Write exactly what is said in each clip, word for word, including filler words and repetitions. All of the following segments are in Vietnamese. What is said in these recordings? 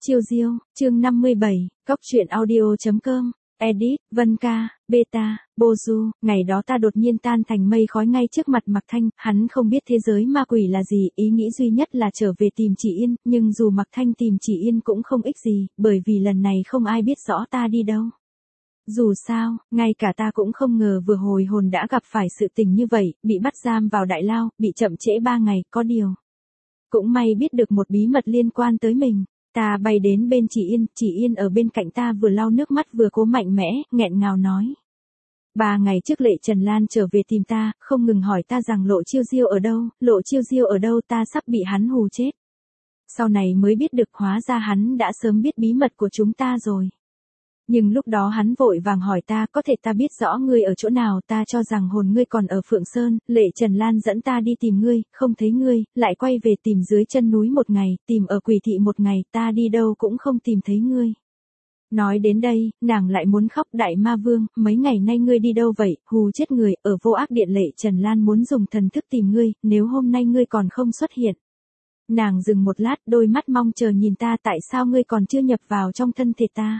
Chiêu diêu, chương năm mươi bảy, cóc truyện audio.com, edit, Vân Ca, Beta, Bozu, ngày đó ta đột nhiên tan thành mây khói ngay trước mặt Mạc Thanh, hắn không biết thế giới ma quỷ là gì, ý nghĩ duy nhất là trở về tìm chị Yên, nhưng dù Mạc Thanh tìm chị Yên cũng không ích gì, bởi vì lần này không ai biết rõ ta đi đâu. Dù sao, ngay cả ta cũng không ngờ vừa hồi hồn đã gặp phải sự tình như vậy, bị bắt giam vào đại lao, bị chậm trễ ba ngày, có điều. Cũng may biết được một bí mật liên quan tới mình. Ta bay đến bên chị Yên, chị Yên ở bên cạnh ta vừa lau nước mắt vừa cố mạnh mẽ, nghẹn ngào nói. Ba ngày trước Lệ Trần Lan trở về tìm ta, không ngừng hỏi ta rằng Lộ Chiêu Diêu ở đâu, Lộ Chiêu Diêu ở đâu, ta sắp bị hắn hù chết. Sau này mới biết được hóa ra hắn đã sớm biết bí mật của chúng ta rồi. Nhưng lúc đó hắn vội vàng hỏi ta, có thể ta biết rõ ngươi ở chỗ nào, ta cho rằng hồn ngươi còn ở Phượng Sơn, Lệ Trần Lan dẫn ta đi tìm ngươi, không thấy ngươi, lại quay về tìm dưới chân núi một ngày, tìm ở Quỷ Thị một ngày, ta đi đâu cũng không tìm thấy ngươi. Nói đến đây, nàng lại muốn khóc. Đại Ma Vương, mấy ngày nay ngươi đi đâu vậy, hù chết người, ở Vô Ác Điện Lệ Trần Lan muốn dùng thần thức tìm ngươi, nếu hôm nay ngươi còn không xuất hiện. Nàng dừng một lát, đôi mắt mong chờ nhìn ta, tại sao ngươi còn chưa nhập vào trong thân thể ta.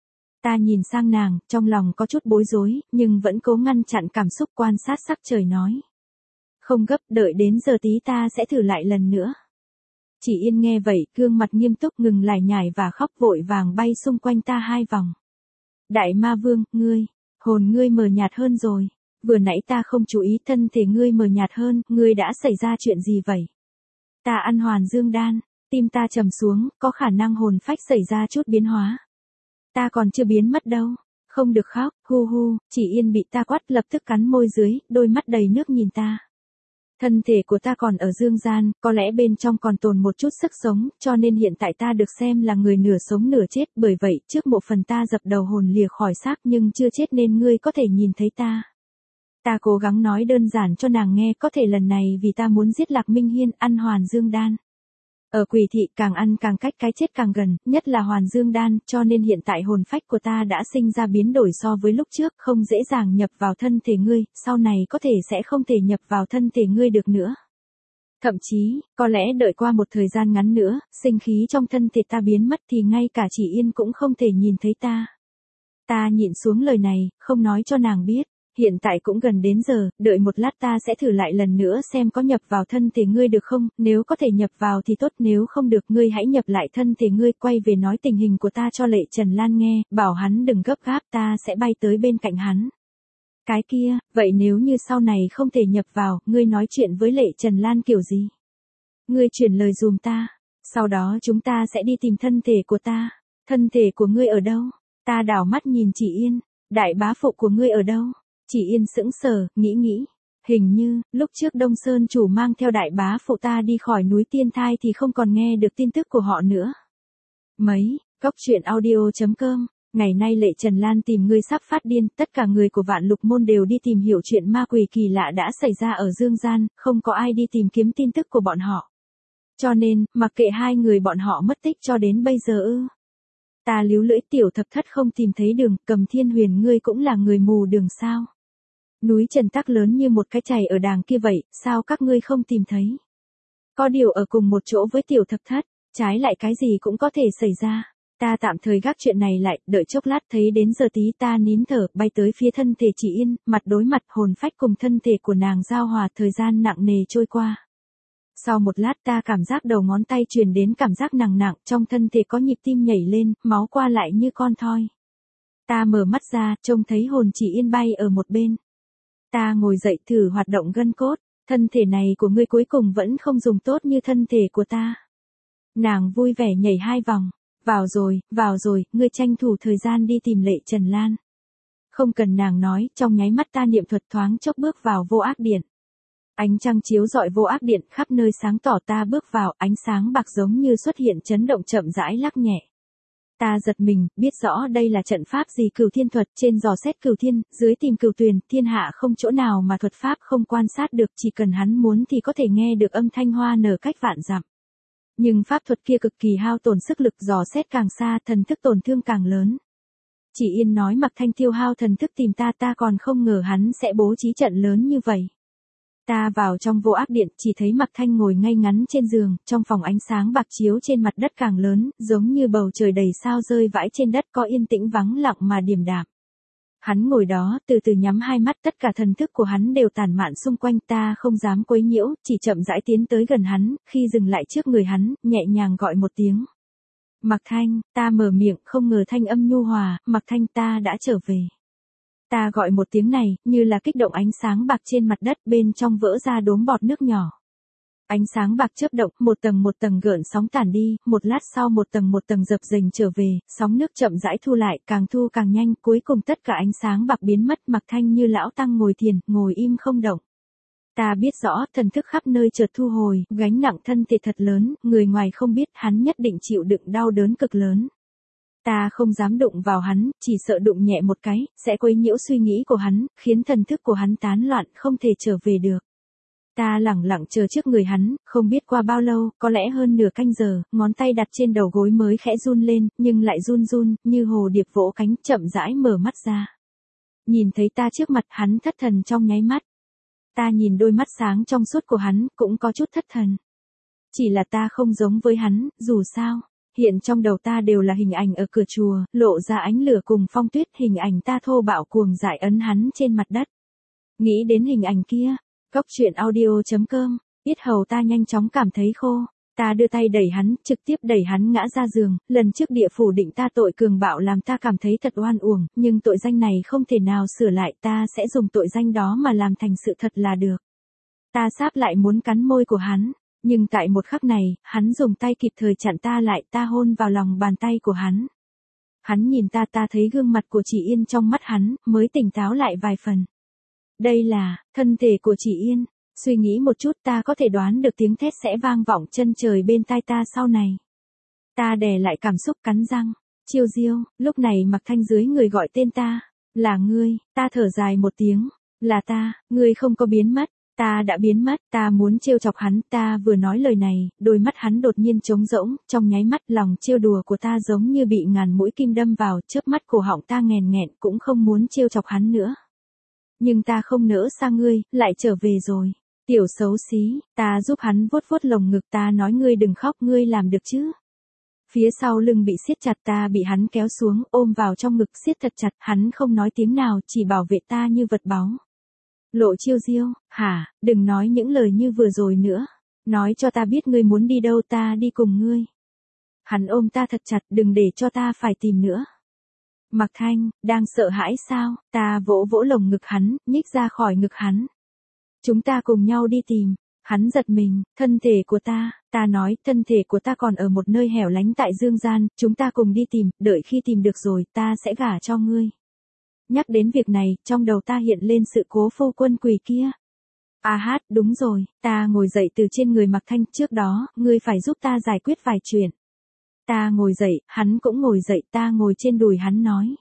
Ta nhìn sang nàng, trong lòng có chút bối rối, nhưng vẫn cố ngăn chặn cảm xúc, quan sát sắc trời nói. Không gấp, đợi đến giờ tí ta sẽ thử lại lần nữa. Chị Yên nghe vậy, gương mặt nghiêm túc, ngừng lải nhải và khóc, vội vàng bay xung quanh ta hai vòng. Đại Ma Vương, ngươi, hồn ngươi mờ nhạt hơn rồi. Vừa nãy ta không chú ý, thân thể ngươi mờ nhạt hơn, ngươi đã xảy ra chuyện gì vậy? Ta ăn hoàn dương đan, tim ta trầm xuống, có khả năng hồn phách xảy ra chút biến hóa. Ta còn chưa biến mất đâu. Không được khóc, hu hu, chị Yên bị ta quát, lập tức cắn môi dưới, đôi mắt đầy nước nhìn ta. Thân thể của ta còn ở dương gian, có lẽ bên trong còn tồn một chút sức sống, cho nên hiện tại ta được xem là người nửa sống nửa chết, bởi vậy trước một phần ta dập đầu hồn lìa khỏi xác nhưng chưa chết nên ngươi có thể nhìn thấy ta. Ta cố gắng nói đơn giản cho nàng nghe, có thể lần này vì ta muốn giết Lạc Minh Hiên, ăn hoàn dương đan. Ở Quỷ Thị càng ăn càng cách cái chết càng gần, nhất là hoàn dương đan, cho nên hiện tại hồn phách của ta đã sinh ra biến đổi so với lúc trước, không dễ dàng nhập vào thân thể ngươi, sau này có thể sẽ không thể nhập vào thân thể ngươi được nữa. Thậm chí, có lẽ đợi qua một thời gian ngắn nữa, sinh khí trong thân thể ta biến mất thì ngay cả chị Yên cũng không thể nhìn thấy ta. Ta nhịn xuống lời này, không nói cho nàng biết. Hiện tại cũng gần đến giờ, đợi một lát ta sẽ thử lại lần nữa xem có nhập vào thân thể ngươi được không, nếu có thể nhập vào thì tốt, nếu không được ngươi hãy nhập lại thân thể ngươi, quay về nói tình hình của ta cho Lệ Trần Lan nghe, bảo hắn đừng gấp gáp, ta sẽ bay tới bên cạnh hắn. Cái kia, vậy nếu như sau này không thể nhập vào, ngươi nói chuyện với Lệ Trần Lan kiểu gì? Ngươi chuyển lời dùm ta, sau đó chúng ta sẽ đi tìm thân thể của ta. Thân thể của ngươi ở đâu? Ta đảo mắt nhìn chị Yên, đại bá phụ của ngươi ở đâu? Chị Yên sững sờ, nghĩ nghĩ. Hình như, lúc trước Đông Sơn chủ mang theo đại bá phụ ta đi khỏi núi Tiên Thai thì không còn nghe được tin tức của họ nữa. Mấy, cóc truyện audio.com, ngày nay Lệ Trần Lan tìm ngươi sắp phát điên, tất cả người của Vạn Lục Môn đều đi tìm hiểu chuyện ma quỷ kỳ lạ đã xảy ra ở Dương Gian, không có ai đi tìm kiếm tin tức của bọn họ. Cho nên, mặc kệ hai người bọn họ mất tích cho đến bây giờ ư. Ta líu lưỡi, Tiểu Thập Thất không tìm thấy đường, Cầm Thiên Huyền ngươi cũng là người mù đường sao? Núi Trần Tắc lớn như một cái chày ở đàng kia vậy, sao các ngươi không tìm thấy? Có điều ở cùng một chỗ với Tiểu Thập Thất, trái lại cái gì cũng có thể xảy ra. Ta tạm thời gác chuyện này lại, đợi chốc lát thấy đến giờ tí ta nín thở, bay tới phía thân thể chị Yên, mặt đối mặt, hồn phách cùng thân thể của nàng giao hòa, thời gian nặng nề trôi qua. Sau một lát ta cảm giác đầu ngón tay truyền đến cảm giác nặng nặng, trong thân thể có nhịp tim nhảy lên, máu qua lại như con thoi. Ta mở mắt ra, trông thấy hồn chị Yên bay ở một bên. Ta ngồi dậy thử hoạt động gân cốt, thân thể này của ngươi cuối cùng vẫn không dùng tốt như thân thể của ta. Nàng vui vẻ nhảy hai vòng, vào rồi, vào rồi, ngươi tranh thủ thời gian đi tìm Lệ Trần Lan. Không cần nàng nói, trong nháy mắt ta niệm thuật thoáng chốc bước vào Vô Ác Điện. Ánh trăng chiếu rọi Vô Ác Điện, khắp nơi sáng tỏ, ta bước vào, ánh sáng bạc giống như xuất hiện chấn động chậm rãi lắc nhẹ. Ta giật mình, biết rõ đây là trận pháp gì, Cửu Thiên thuật, trên dò xét Cửu Thiên, dưới tìm Cửu Tuyền, thiên hạ không chỗ nào mà thuật pháp không quan sát được, chỉ cần hắn muốn thì có thể nghe được âm thanh hoa nở cách vạn dặm. Nhưng pháp thuật kia cực kỳ hao tổn sức lực, dò xét càng xa, thần thức tổn thương càng lớn. Chị Yên nói Mạc Thanh tiêu hao thần thức tìm ta, ta còn không ngờ hắn sẽ bố trí trận lớn như vậy. Ta vào trong vô áp điện, chỉ thấy Mạc Thanh ngồi ngay ngắn trên giường, trong phòng ánh sáng bạc chiếu trên mặt đất càng lớn, giống như bầu trời đầy sao rơi vãi trên đất có yên tĩnh vắng lặng mà điềm đạm. Hắn ngồi đó, từ từ nhắm hai mắt, tất cả thần thức của hắn đều tản mạn xung quanh, ta không dám quấy nhiễu, chỉ chậm rãi tiến tới gần hắn, khi dừng lại trước người hắn, nhẹ nhàng gọi một tiếng. Mạc Thanh, ta mở miệng, không ngờ thanh âm nhu hòa, Mạc Thanh, ta đã trở về. Ta gọi một tiếng này, như là kích động ánh sáng bạc trên mặt đất, bên trong vỡ ra đốm bọt nước nhỏ. Ánh sáng bạc chớp động, một tầng một tầng gợn sóng tản đi, một lát sau một tầng một tầng dập dềnh trở về, sóng nước chậm rãi thu lại, càng thu càng nhanh, cuối cùng tất cả ánh sáng bạc biến mất, Mạc Thanh như lão tăng ngồi thiền, ngồi im không động. Ta biết rõ, thần thức khắp nơi chợt thu hồi, gánh nặng thân thể thật lớn, người ngoài không biết, hắn nhất định chịu đựng đau đớn cực lớn. Ta không dám đụng vào hắn, chỉ sợ đụng nhẹ một cái, sẽ quấy nhiễu suy nghĩ của hắn, khiến thần thức của hắn tán loạn, không thể trở về được. Ta lẳng lặng chờ trước người hắn, không biết qua bao lâu, có lẽ hơn nửa canh giờ, ngón tay đặt trên đầu gối mới khẽ run lên, nhưng lại run run, như hồ điệp vỗ cánh, chậm rãi mở mắt ra. Nhìn thấy ta trước mặt, hắn thất thần trong nháy mắt. Ta nhìn đôi mắt sáng trong suốt của hắn, cũng có chút thất thần. Chỉ là ta không giống với hắn, dù sao. Hiện trong đầu ta đều là hình ảnh ở cửa chùa, lộ ra ánh lửa cùng phong tuyết, hình ảnh ta thô bạo cuồng dại ấn hắn trên mặt đất. Nghĩ đến hình ảnh kia, Góc truyện audio chấm com, yết hầu ta nhanh chóng cảm thấy khô. Ta đưa tay đẩy hắn, trực tiếp đẩy hắn ngã ra giường, lần trước địa phủ định ta tội cường bạo làm ta cảm thấy thật oan uổng, nhưng tội danh này không thể nào sửa lại, ta sẽ dùng tội danh đó mà làm thành sự thật là được. Ta sáp lại muốn cắn môi của hắn. Nhưng tại một khắc này, hắn dùng tay kịp thời chặn ta lại, ta hôn vào lòng bàn tay của hắn. Hắn nhìn ta, ta thấy gương mặt của chị Yên trong mắt hắn, mới tỉnh táo lại vài phần. Đây là, thân thể của chị Yên. Suy nghĩ một chút, ta có thể đoán được tiếng thét sẽ vang vọng chân trời bên tai ta sau này. Ta đè lại cảm xúc, cắn răng. Chiêu Diêu, lúc này Mạc Thanh dưới người gọi tên ta. Là ngươi, ta thở dài một tiếng. Là ta, ngươi không có biến mất. Ta đã biến mất, ta muốn trêu chọc hắn, ta vừa nói lời này, đôi mắt hắn đột nhiên trống rỗng, trong nháy mắt lòng trêu đùa của ta giống như bị ngàn mũi kim đâm vào, chớp mắt cổ họng ta nghèn nghẹn, cũng không muốn trêu chọc hắn nữa. Nhưng ta không nỡ xa ngươi, lại trở về rồi. Tiểu xấu xí, ta giúp hắn vuốt vuốt lồng ngực, ta nói ngươi đừng khóc, ngươi làm được chứ. Phía sau lưng bị siết chặt, ta bị hắn kéo xuống, ôm vào trong ngực siết thật chặt, hắn không nói tiếng nào, chỉ bảo vệ ta như vật báu. Lộ Chiêu Diêu, hả, đừng nói những lời như vừa rồi nữa. Nói cho ta biết ngươi muốn đi đâu, ta đi cùng ngươi. Hắn ôm ta thật chặt, đừng để cho ta phải tìm nữa. Mạc Thanh, đang sợ hãi sao? Ta vỗ vỗ lồng ngực hắn, nhích ra khỏi ngực hắn. Chúng ta cùng nhau đi tìm. Hắn giật mình, thân thể của ta, ta nói, thân thể của ta còn ở một nơi hẻo lánh tại dương gian, chúng ta cùng đi tìm, đợi khi tìm được rồi, ta sẽ gả cho ngươi. Nhắc đến việc này, trong đầu ta hiện lên sự cố phu quân quỷ kia. À hát, đúng rồi, ta ngồi dậy từ trên người Mạc Thanh, trước đó, ngươi phải giúp ta giải quyết vài chuyện. Ta ngồi dậy, hắn cũng ngồi dậy, ta ngồi trên đùi hắn nói.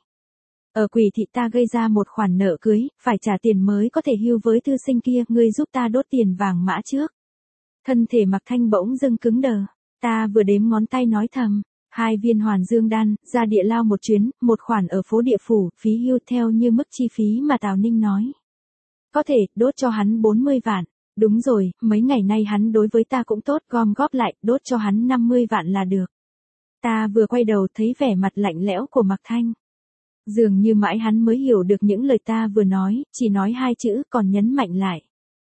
Ở quỷ thị ta gây ra một khoản nợ cưới, phải trả tiền mới có thể hưu với thư sinh kia, ngươi giúp ta đốt tiền vàng mã trước. Thân thể Mạc Thanh bỗng dưng cứng đờ, ta vừa đếm ngón tay nói thầm. Hai viên hoàn dương đan, ra địa lao một chuyến, một khoản ở phố địa phủ, phí hưu theo như mức chi phí mà Tào Ninh nói. Có thể, đốt cho hắn bốn mươi vạn. Đúng rồi, mấy ngày nay hắn đối với ta cũng tốt, gom góp lại, đốt cho hắn năm mươi vạn là được. Ta vừa quay đầu thấy vẻ mặt lạnh lẽo của Mạc Thanh. Dường như mãi hắn mới hiểu được những lời ta vừa nói, chỉ nói hai chữ còn nhấn mạnh lại.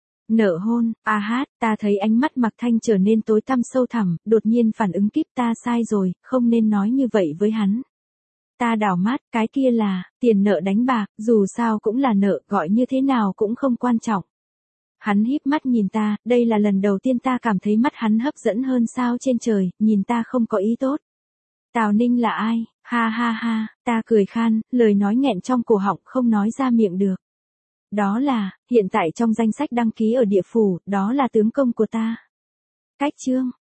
Nợ hôn, a hát, ta thấy ánh mắt Mạc Thanh trở nên tối tăm sâu thẳm, đột nhiên phản ứng kíp, ta sai rồi, không nên nói như vậy với hắn. Ta đảo mắt, cái kia là, tiền nợ đánh bạc, dù sao cũng là nợ, gọi như thế nào cũng không quan trọng. Hắn híp mắt nhìn ta, đây là lần đầu tiên ta cảm thấy mắt hắn hấp dẫn hơn sao trên trời, nhìn ta không có ý tốt. Tào Ninh là ai? Ha ha ha, ta cười khan, lời nói nghẹn trong cổ họng không nói ra miệng được. Đó là, hiện tại trong danh sách đăng ký ở địa phủ, đó là tướng công của ta. Cách chương